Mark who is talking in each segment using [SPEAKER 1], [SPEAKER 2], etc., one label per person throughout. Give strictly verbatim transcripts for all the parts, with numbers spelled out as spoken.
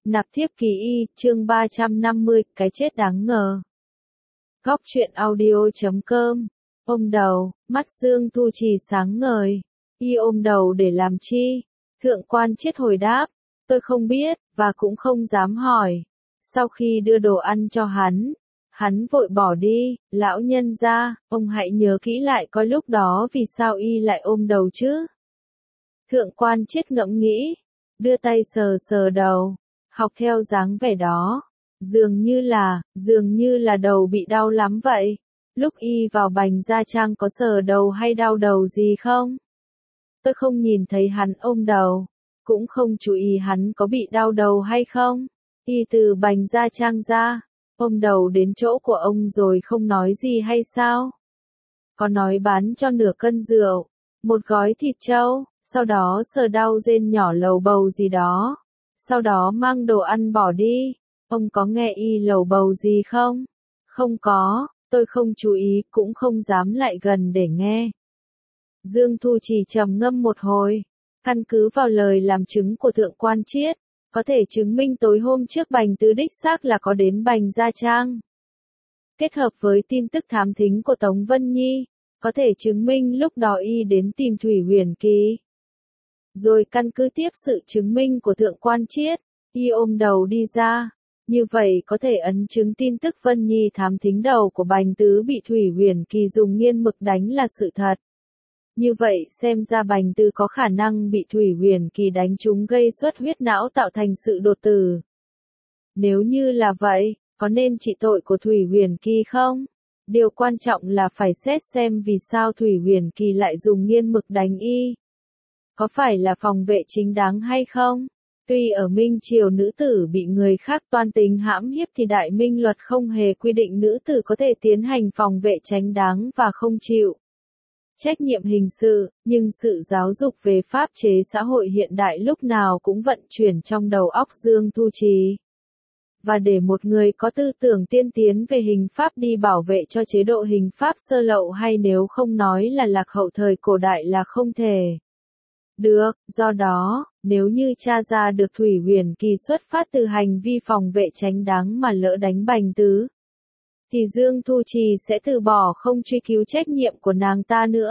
[SPEAKER 1] Nạp thiếp ký y, chương ba trăm năm mươi, cái chết đáng ngờ. Góc truyện audio chấm com. Ôm đầu, mắt Dương Thu Trì sáng ngời. Y ôm đầu để làm chi? Thượng quan Chiết hồi đáp, tôi không biết, và cũng không dám hỏi. Sau khi đưa đồ ăn cho hắn, hắn vội bỏ đi. Lão nhân gia, ông hãy nhớ kỹ lại coi lúc đó vì sao y lại ôm đầu chứ? Thượng quan Chiết ngẫm nghĩ, đưa tay sờ sờ đầu, học theo dáng vẻ đó. Dường như là, dường như là đầu bị đau lắm vậy. Lúc y vào Bành Gia Trang có sờ đầu hay đau đầu gì không? Tôi không nhìn thấy hắn ôm đầu, cũng không chú ý hắn có bị đau đầu hay không. Y từ Bành Gia Trang ra, ôm đầu đến chỗ của ông rồi không nói gì hay sao? Có nói bán cho nửa cân rượu, một gói thịt trâu, sau đó sờ đau rên nhỏ lầu bầu gì đó. Sau đó mang đồ ăn bỏ đi. Ông có nghe y lầu bầu gì không? Không có, tôi không chú ý, cũng không dám lại gần để nghe. Dương Thu Trì trầm ngâm một hồi, căn cứ vào lời làm chứng của Thượng quan Chiết, có thể chứng minh tối hôm trước Bành Tứ đích xác là có đến Bành Gia Trang. Kết hợp với tin tức thám thính của Tống Vân Nhi, có thể chứng minh lúc đó y đến tìm Thủy Huyền Kỳ. Rồi căn cứ tiếp sự chứng minh của Thượng quan Chiết, y ôm đầu đi ra. Như vậy có thể ấn chứng tin tức Vân Nhi thám thính đầu của Bành Tứ bị Thủy Huyền Kỳ dùng nghiên mực đánh là sự thật. Như vậy xem ra Bành Tứ có khả năng bị Thủy Huyền Kỳ đánh trúng gây xuất huyết não tạo thành sự đột tử. Nếu như là vậy, có nên trị tội của Thủy Huyền Kỳ không? Điều quan trọng là phải xét xem vì sao Thủy Huyền Kỳ lại dùng nghiên mực đánh y. Có phải là phòng vệ chính đáng hay không? Tuy ở Minh Triều nữ tử bị người khác toan tính hãm hiếp thì Đại Minh luật không hề quy định nữ tử có thể tiến hành phòng vệ chính đáng và không chịu trách nhiệm hình sự, nhưng sự giáo dục về pháp chế xã hội hiện đại lúc nào cũng vận chuyển trong đầu óc Dương Thu Trì. Và để một người có tư tưởng tiên tiến về hình pháp đi bảo vệ cho chế độ hình pháp sơ lậu hay nếu không nói là lạc hậu thời cổ đại là không thể được, do đó, nếu như tra ra được Thủy Huyền Kỳ xuất phát từ hành vi phòng vệ chính đáng mà lỡ đánh Bành Tứ, thì Dương Thu Trì sẽ từ bỏ không truy cứu trách nhiệm của nàng ta nữa.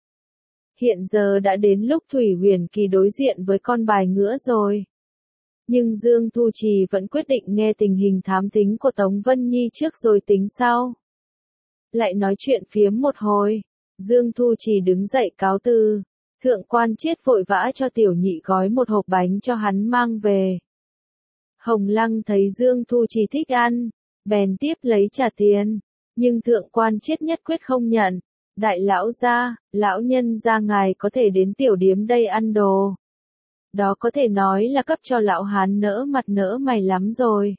[SPEAKER 1] Hiện giờ đã đến lúc Thủy Huyền Kỳ đối diện với con bài ngựa rồi. Nhưng Dương Thu Trì vẫn quyết định nghe tình hình thám thính của Tống Vân Nhi trước rồi tính sau. Lại nói chuyện phiếm một hồi, Dương Thu Trì đứng dậy cáo từ. Thượng quan Chiết vội vã cho tiểu nhị gói một hộp bánh cho hắn mang về. Hồng Lăng thấy Dương Thu Trì thích ăn, bèn tiếp lấy trả tiền, nhưng thượng quan Chiết nhất quyết không nhận. Đại lão gia, lão nhân gia ngài có thể đến tiểu điếm đây ăn đồ. Đó có thể nói là cấp cho lão hán nỡ mặt nỡ mày lắm rồi.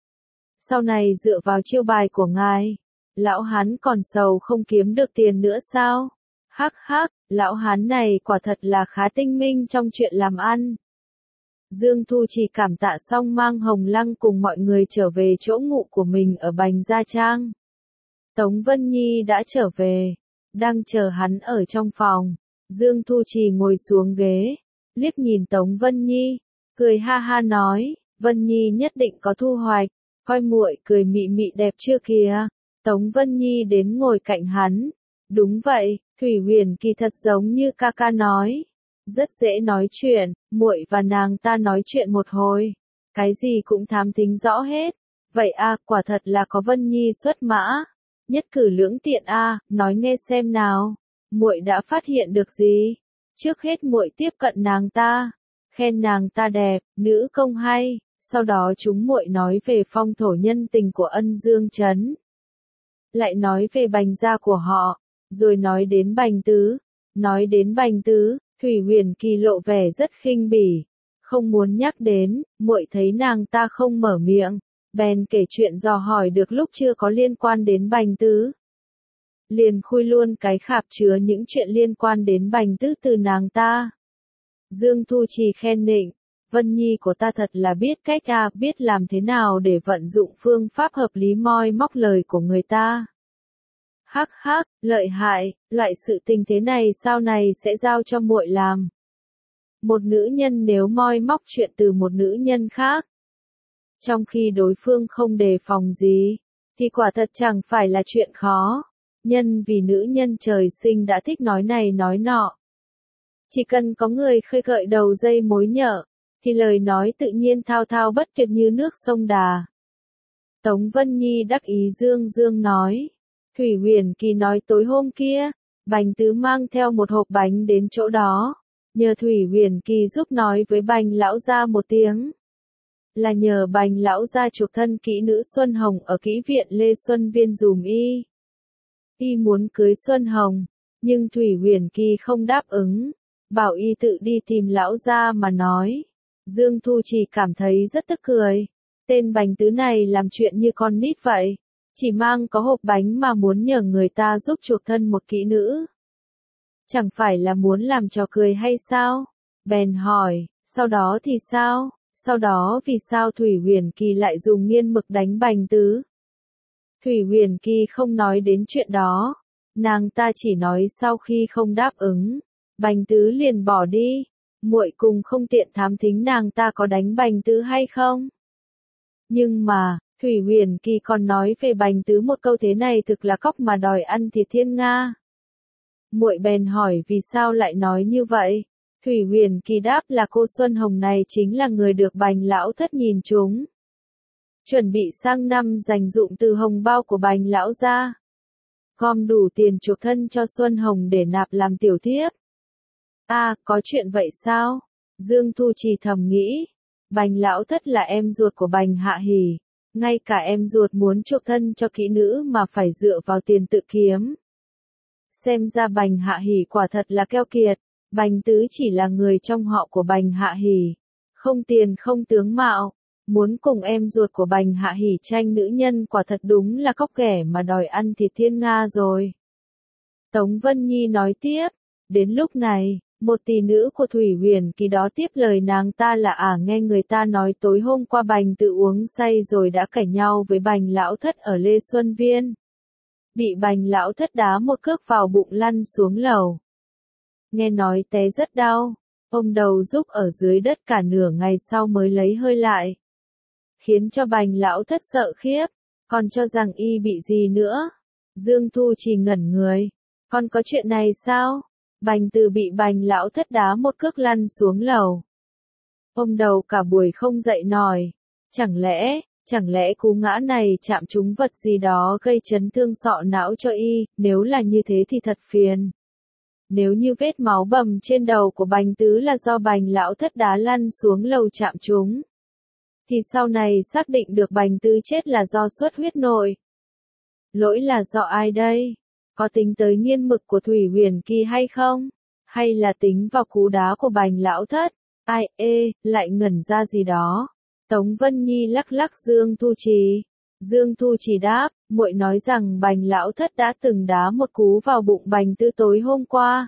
[SPEAKER 1] Sau này dựa vào chiêu bài của ngài, lão hán còn sầu không kiếm được tiền nữa sao? Hắc hắc, lão hán này quả thật là khá tinh minh trong chuyện làm ăn. Dương Thu Trì cảm tạ xong mang Hồng Lăng cùng mọi người trở về chỗ ngụ của mình ở Bành Gia Trang. Tống Vân Nhi đã trở về, đang chờ hắn ở trong phòng. Dương Thu Trì ngồi xuống ghế, liếc nhìn Tống Vân Nhi, cười ha ha nói, Vân Nhi nhất định có thu hoạch, coi muội cười mị mị đẹp chưa kìa. Tống Vân Nhi đến ngồi cạnh hắn. Đúng vậy, Thủy Huyền Kỳ thật giống như ca ca nói, rất dễ nói chuyện, muội và nàng ta nói chuyện một hồi, cái gì cũng thám thính rõ hết. Vậy a, quả thật là có Vân Nhi xuất mã, nhất cử lưỡng tiện a, nói nghe xem nào, muội đã phát hiện được gì? Trước hết muội tiếp cận nàng ta, khen nàng ta đẹp, nữ công hay, sau đó chúng muội nói về phong thổ nhân tình của Ân Dương Trấn, lại nói về Bành gia của họ. Rồi nói đến Bành Tứ, nói đến Bành Tứ, Thủy Huyền Kỳ lộ vẻ rất khinh bỉ, không muốn nhắc đến, muội thấy nàng ta không mở miệng, bèn kể chuyện dò hỏi được lúc chưa có liên quan đến Bành Tứ. Liền khui luôn cái khạp chứa những chuyện liên quan đến Bành Tứ từ nàng ta. Dương Thu Trì khen nịnh, Vân Nhi của ta thật là biết cách à, biết làm thế nào để vận dụng phương pháp hợp lý moi móc lời của người ta. Hắc hắc, lợi hại, loại sự tình thế này sau này sẽ giao cho muội làm. Một nữ nhân nếu moi móc chuyện từ một nữ nhân khác, trong khi đối phương không đề phòng gì, thì quả thật chẳng phải là chuyện khó. Nhân vì nữ nhân trời sinh đã thích nói này nói nọ. Chỉ cần có người khơi gợi đầu dây mối nhợ, thì lời nói tự nhiên thao thao bất tuyệt như nước sông Đà. Tống Vân Nhi đắc ý dương dương nói. Thủy Huyền Kỳ nói tối hôm kia, Bành Tứ mang theo một hộp bánh đến chỗ đó. Nhờ Thủy Huyền Kỳ giúp nói với Bành lão gia một tiếng. Là nhờ Bành lão gia chuộc thân kỹ nữ Xuân Hồng ở kỹ viện Lê Xuân Viên dùm y. Y muốn cưới Xuân Hồng, nhưng Thủy Huyền Kỳ không đáp ứng, bảo y tự đi tìm lão gia mà nói. Dương Thu chỉ cảm thấy rất tức cười. Tên Bành Tứ này làm chuyện như con nít vậy. Chỉ mang có hộp bánh mà muốn nhờ người ta giúp chuộc thân một kỹ nữ. Chẳng phải là muốn làm trò cười hay sao? Bèn hỏi, sau đó thì sao? Sau đó vì sao Thủy Huyền Kỳ lại dùng nghiên mực đánh Bành Tứ? Thủy Huyền Kỳ không nói đến chuyện đó. Nàng ta chỉ nói sau khi không đáp ứng, Bành Tứ liền bỏ đi. Muội cùng không tiện thám thính nàng ta có đánh Bành Tứ hay không. Nhưng mà, Thủy Huyền Kỳ còn nói về Bành Tứ một câu thế này thực là cóc mà đòi ăn thịt thiên nga. Muội bèn hỏi vì sao lại nói như vậy. Thủy Huyền Kỳ đáp là cô Xuân Hồng này chính là người được Bành lão thất nhìn trúng. Chuẩn bị sang năm dành dụm từ hồng bao của Bành lão ra. Gom đủ tiền chuộc thân cho Xuân Hồng để nạp làm tiểu thiếp. À, có chuyện vậy sao? Dương Thu Trì thầm nghĩ. Bành lão thất là em ruột của Bành Hạ Hỷ. Ngay cả em ruột muốn chuộc thân cho kỹ nữ mà phải dựa vào tiền tự kiếm. Xem ra Bành Hạ Hỷ quả thật là keo kiệt. Bành Tứ chỉ là người trong họ của Bành Hạ Hỷ. Không tiền không tướng mạo. Muốn cùng em ruột của Bành Hạ Hỷ tranh nữ nhân quả thật đúng là cóc ghẻ mà đòi ăn thịt thiên nga rồi. Tống Vân Nhi nói tiếp. Đến lúc này, một tỷ nữ của Thủy Huyền Kỳ đó tiếp lời nàng ta là à nghe người ta nói tối hôm qua Bành Tự uống say rồi đã cãi nhau với Bành lão thất ở Lê Xuân Viên. Bị Bành lão thất đá một cước vào bụng lăn xuống lầu. Nghe nói té rất đau, ôm đầu rúc ở dưới đất cả nửa ngày sau mới lấy hơi lại. Khiến cho Bành lão thất sợ khiếp, còn cho rằng y bị gì nữa. Dương Thu chỉ ngẩn người. Còn có chuyện này sao? Bành Từ bị Bành lão thất đá một cước lăn xuống lầu. Ôm đầu cả buổi không dậy nổi. Chẳng lẽ, chẳng lẽ cú ngã này chạm trúng vật gì đó gây chấn thương sọ não cho y, nếu là như thế thì thật phiền. Nếu như vết máu bầm trên đầu của Bành Tứ là do Bành lão thất đá lăn xuống lầu chạm trúng, thì sau này xác định được Bành Tứ chết là do xuất huyết nội. Lỗi là do ai đây? Có tính tới nghiên mực của Thủy Huyền Kỳ hay không? Hay là tính vào cú đá của Bành lão thất? Ai ê, lại ngẩn ra gì đó. Tống Vân Nhi lắc lắc Dương Thu Trì. Dương Thu Trì đáp, muội nói rằng Bành lão thất đã từng đá một cú vào bụng Bành Tư tối hôm qua.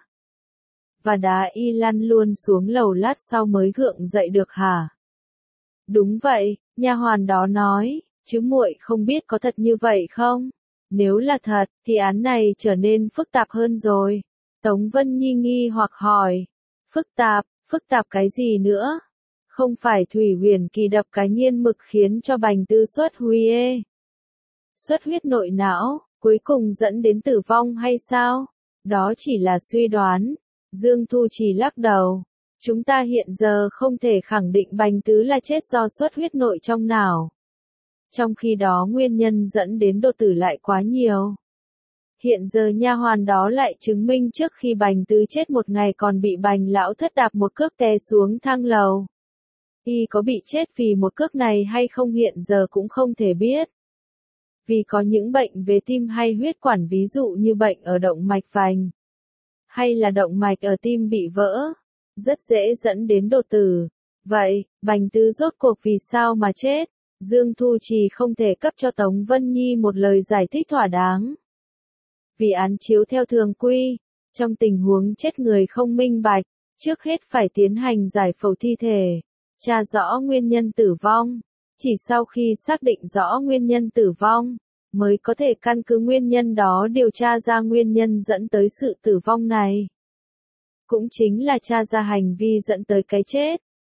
[SPEAKER 1] Và đá y lăn luôn xuống lầu lát sau mới gượng dậy được hả? Đúng vậy, nha hoàn đó nói, chứ muội không biết có thật như vậy không? Nếu là thật, thì án này trở nên phức tạp hơn rồi. Tống Vân Nhi nghi hoặc hỏi. Phức tạp, phức tạp cái gì nữa? Không phải Thủy Huyền Kỳ đập cái nghiên mực khiến cho Bành Tư xuất huy ê. Xuất huyết nội não, cuối cùng dẫn đến tử vong hay sao? Đó chỉ là suy đoán. Dương Thu Trì lắc đầu. Chúng ta hiện giờ không thể khẳng định Bành Tứ là chết do xuất huyết nội trong não. Trong khi đó nguyên nhân dẫn đến đột tử lại quá nhiều. Hiện giờ nha hoàn đó lại chứng minh trước khi Bành Tứ chết một ngày còn bị Bành lão thất đạp một cước té xuống thang lầu. Y có bị chết vì một cước này hay không hiện giờ cũng không thể biết. Vì có những bệnh về tim hay huyết quản ví dụ như bệnh ở động mạch vành, hay là động mạch ở tim bị vỡ, rất dễ dẫn đến đột tử. Vậy, Bành Tứ rốt cuộc vì sao mà chết? Dương Thu Trì không thể cấp cho Tống Vân Nhi một lời giải thích thỏa đáng. Vì án chiếu theo thường quy, trong tình huống chết người không minh bạch, trước hết phải tiến hành giải phẫu thi thể, tra rõ nguyên nhân tử vong. Chỉ sau khi xác định rõ nguyên nhân tử vong, mới có thể căn cứ nguyên nhân đó điều tra ra nguyên nhân dẫn tới sự tử vong này. Cũng chính là tra ra hành vi dẫn tới cái chết.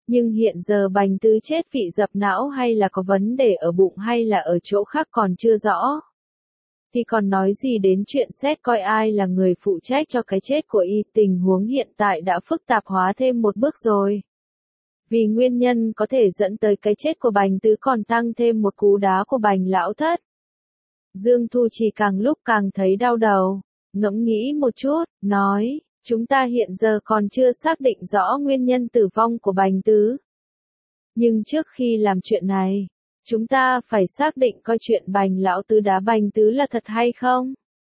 [SPEAKER 1] Nhưng hiện giờ Bành Tứ chết vì dập não hay là có vấn đề ở bụng hay là ở chỗ khác còn chưa rõ. Thì còn nói gì đến chuyện xét coi ai là người phụ trách cho cái chết của y, tình huống hiện tại đã phức tạp hóa thêm một bước rồi. Vì nguyên nhân có thể dẫn tới cái chết của Bành Tứ còn tăng thêm một cú đá của Bành Lão Thất. Dương Thu Trì càng lúc càng thấy đau đầu, ngẫm nghĩ một chút, nói, chúng ta hiện giờ còn chưa xác định rõ nguyên nhân tử vong của Bành Tứ. Nhưng trước khi làm chuyện này, chúng ta phải xác định coi chuyện Bành Lão Tứ đá Bành Tứ là thật hay không.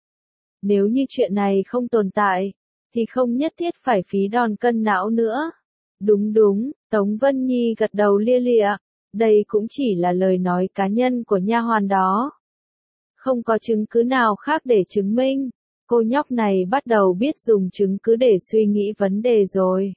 [SPEAKER 1] Nếu như chuyện này không tồn tại, thì không nhất thiết phải phí đòn cân não nữa. Đúng đúng, Tống Vân Nhi gật đầu lia lịa, đây cũng chỉ là lời nói cá nhân của nha hoàn đó. Không có chứng cứ nào khác để chứng minh. Cô nhóc này bắt đầu biết dùng chứng cứ để suy nghĩ vấn đề rồi.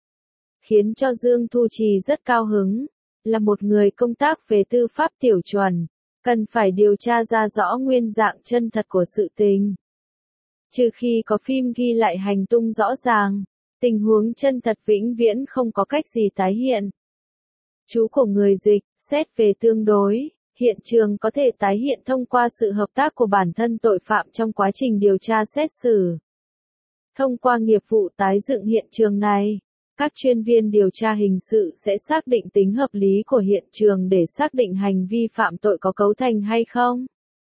[SPEAKER 1] Khiến cho Dương Thu Trì rất cao hứng, là một người công tác về tư pháp tiểu chuẩn, cần phải điều tra ra rõ nguyên dạng chân thật của sự tình. Trừ khi có phim ghi lại hành tung rõ ràng, tình huống chân thật vĩnh viễn không có cách gì tái hiện. Chú của người dịch, xét về tương đối, hiện trường có thể tái hiện thông qua sự hợp tác của bản thân tội phạm trong quá trình điều tra xét xử. Thông qua nghiệp vụ tái dựng hiện trường này, các chuyên viên điều tra hình sự sẽ xác định tính hợp lý của hiện trường để xác định hành vi phạm tội có cấu thành hay không.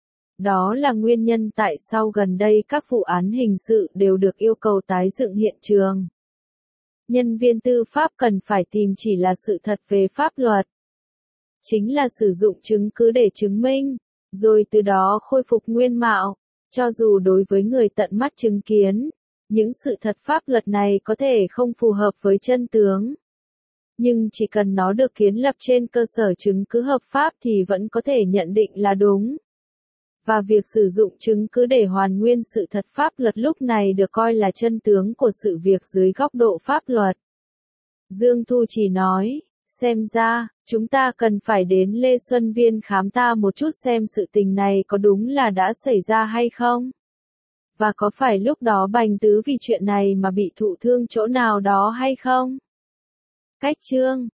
[SPEAKER 1] Đó là nguyên nhân tại sao gần đây các vụ án hình sự đều được yêu cầu tái dựng hiện trường. Nhân viên tư pháp cần phải tìm chỉ là sự thật về pháp luật. Chính là sử dụng chứng cứ để chứng minh, rồi từ đó khôi phục nguyên mạo, cho dù đối với người tận mắt chứng kiến, những sự thật pháp luật này có thể không phù hợp với chân tướng. Nhưng chỉ cần nó được kiến lập trên cơ sở chứng cứ hợp pháp thì vẫn có thể nhận định là đúng. Và việc sử dụng chứng cứ để hoàn nguyên sự thật pháp luật lúc này được coi là chân tướng của sự việc dưới góc độ pháp luật. Dương Thu chỉ nói, xem ra, chúng ta cần phải đến Lê Xuân Viên khám ta một chút xem sự tình này có đúng là đã xảy ra hay không. Và có phải lúc đó Bành Tứ vì chuyện này mà bị thụ thương chỗ nào đó hay không? Cách chương